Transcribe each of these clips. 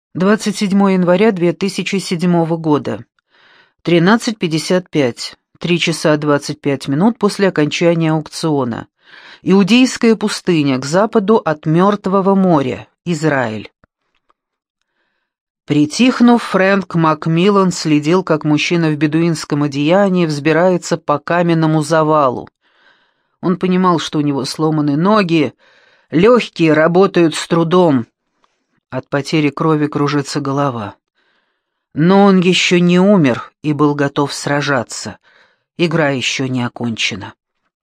27 января 2007 года. 13:55. 3 часа 25 минут после окончания аукциона. Иудейская пустыня к западу от Мертвого моря, Израиль. Притихнув, Фрэнк Макмиллан следил, как мужчина в бедуинском одеянии взбирается по каменному завалу. Он понимал, что у него сломаны ноги, легкие работают с трудом. От потери крови кружится голова. Но он еще не умер и был готов сражаться. Игра еще не окончена.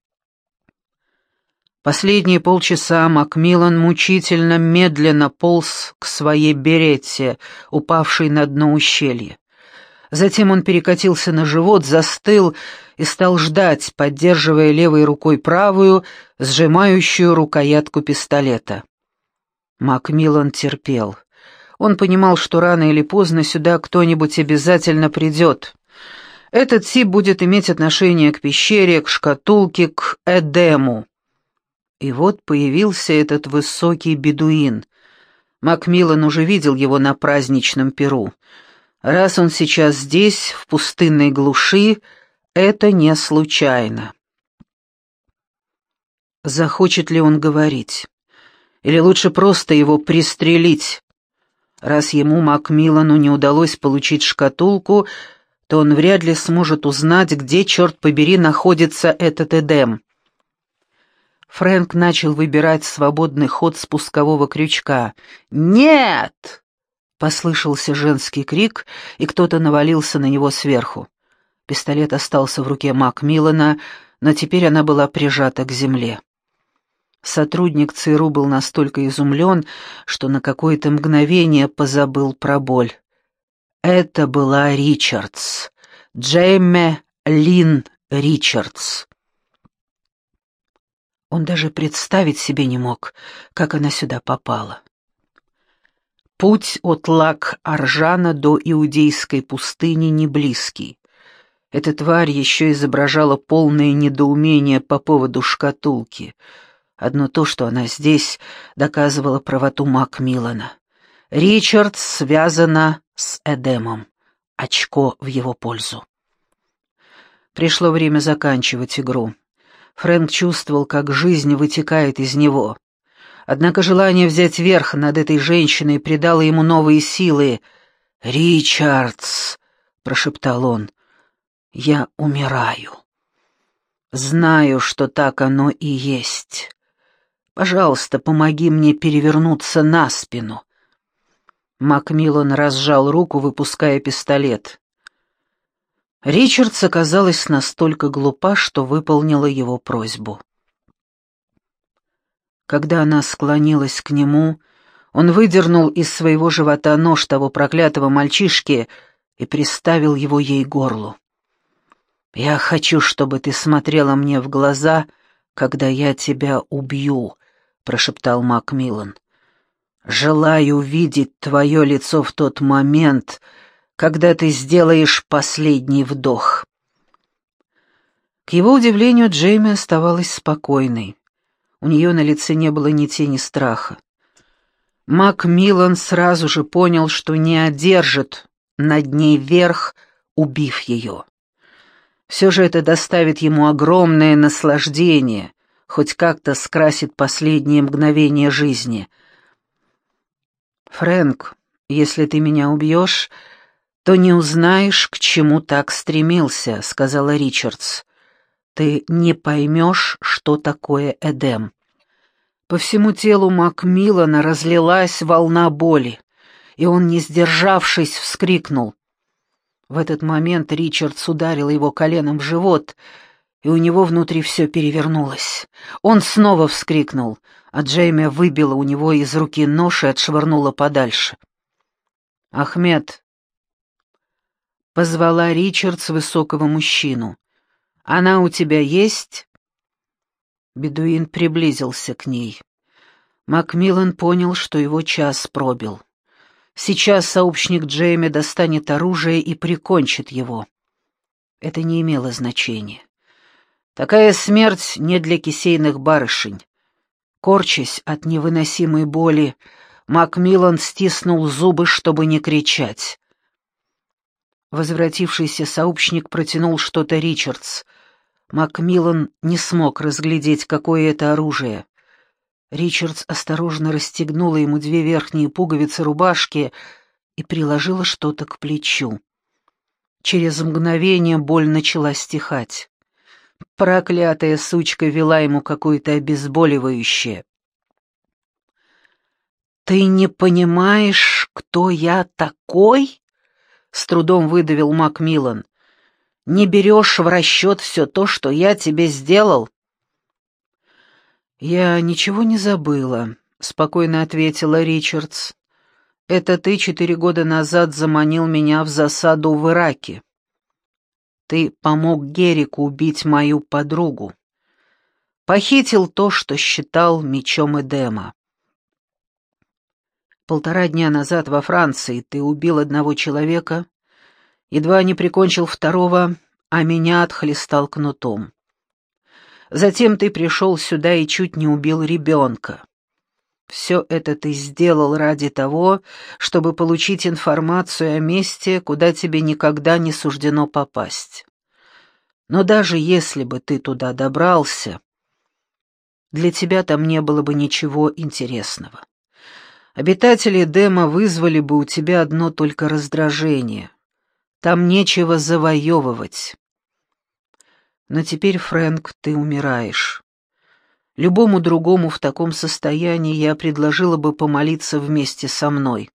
Последние полчаса Макмиллан мучительно медленно полз к своей беретте, упавшей на дно ущелья. Затем он перекатился на живот, застыл и стал ждать, поддерживая левой рукой правую, сжимающую рукоятку пистолета. Макмиллан терпел. Он понимал, что рано или поздно сюда кто-нибудь обязательно придет. Этот тип будет иметь отношение к пещере, к шкатулке, к Эдему. И вот появился этот высокий бедуин. Макмиллан уже видел его на праздничном пиру. Раз он сейчас здесь, в пустынной глуши, это не случайно. Захочет ли он говорить? Или лучше просто его пристрелить? Раз ему, Макмиллану, не удалось получить шкатулку, то он вряд ли сможет узнать, где, черт побери, находится этот Эдем. Фрэнк начал выбирать свободный ход спускового крючка. «Нет!» — послышался женский крик, и кто-то навалился на него сверху. Пистолет остался в руке Макмиллана, но теперь она была прижата к земле. Сотрудник ЦРУ был настолько изумлен, что на какое-то мгновение позабыл про боль. Это была Ричардс, Джейме Лин Ричардс. Он даже представить себе не мог, как она сюда попала. Путь от Лак-Аржана до Иудейской пустыни не близкий. Эта тварь еще изображала полное недоумение по поводу шкатулки. Одно то, что она здесь, доказывало правоту Макмиллана. Ричардс связана с Эдемом. Очко в его пользу. Пришло время заканчивать игру. Фрэнк чувствовал, как жизнь вытекает из него. Однако желание взять верх над этой женщиной придало ему новые силы. «Ричардс!» — прошептал он. «Я умираю. Знаю, что так оно и есть. Пожалуйста, помоги мне перевернуться на спину». Макмиллан разжал руку, выпуская пистолет. Ричардс оказалась настолько глупа, что выполнила его просьбу. Когда она склонилась к нему, он выдернул из своего живота нож того проклятого мальчишки и приставил его ей к горлу. «Я хочу, чтобы ты смотрела мне в глаза, когда я тебя убью», — прошептал Макмиллан. «Желаю видеть твое лицо в тот момент, когда ты сделаешь последний вдох». К его удивлению, Джейми оставалась спокойной. У нее на лице не было ни тени страха. Макмиллан сразу же понял, что не одержит над ней верх, убив ее. Все же это доставит ему огромное наслаждение, хоть как-то скрасит последние мгновения жизни. «Фрэнк, если ты меня убьешь, то не узнаешь, к чему так стремился», — сказала Ричардс. «Ты не поймешь, что такое Эдем». По всему телу Макмиллана разлилась волна боли, и он, не сдержавшись, вскрикнул. В этот момент Ричардс ударила его коленом в живот, и у него внутри все перевернулось. Он снова вскрикнул, а Джейми выбила у него из руки нож и отшвырнула подальше. «Ахмед», — позвала Ричардс высокого мужчину, — «она у тебя есть?» Бедуин приблизился к ней. Макмиллан понял, что его час пробил. Сейчас сообщник Джейми достанет оружие и прикончит его. Это не имело значения. Такая смерть не для кисейных барышень. Корчась от невыносимой боли, Макмиллан стиснул зубы, чтобы не кричать. Возвратившийся сообщник протянул что-то Ричардс. Макмиллан не смог разглядеть, какое это оружие. Ричардс осторожно расстегнула ему 2 верхние пуговицы рубашки и приложила что-то к плечу. Через мгновение боль начала стихать. Проклятая сучка вела ему какое-то обезболивающее. «Ты не понимаешь, кто я такой?» — с трудом выдавил Макмиллан. «Не берешь в расчет все то, что я тебе сделал?» «Я ничего не забыла», — спокойно ответила Ричардс. «Это ты 4 года назад заманил меня в засаду в Ираке. Ты помог Герику убить мою подругу. Похитил то, что считал мечом Эдема. 1,5 дня назад во Франции ты убил одного человека, едва не прикончил второго, а меня отхлестал кнутом. Затем ты пришел сюда и чуть не убил ребенка. Все это ты сделал ради того, чтобы получить информацию о месте, куда тебе никогда не суждено попасть. Но даже если бы ты туда добрался, для тебя там не было бы ничего интересного. Обитатели Эдема вызвали бы у тебя одно только раздражение. Там нечего завоевывать. Но теперь, Фрэнк, ты умираешь. Любому другому в таком состоянии я предложила бы помолиться вместе со мной.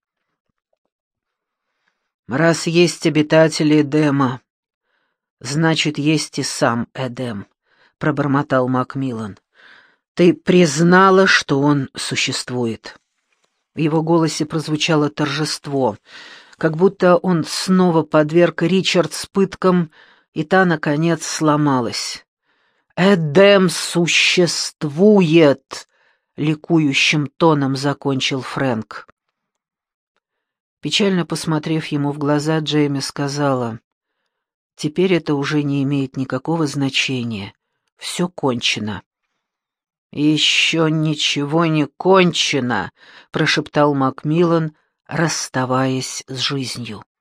Раз есть обитатели Эдема, значит, есть и сам Эдем, пробормотал Макмиллан. Ты признала, что он существует. В его голосе прозвучало торжество, как будто он снова подверг Ричардс пыткам, и та, наконец, сломалась. «Эдем существует!» — ликующим тоном закончил Фрэнк. Печально посмотрев ему в глаза, Джейми сказала, «Теперь это уже не имеет никакого значения. Все кончено». «Еще ничего не кончено», — прошептал Макмиллан, расставаясь с жизнью.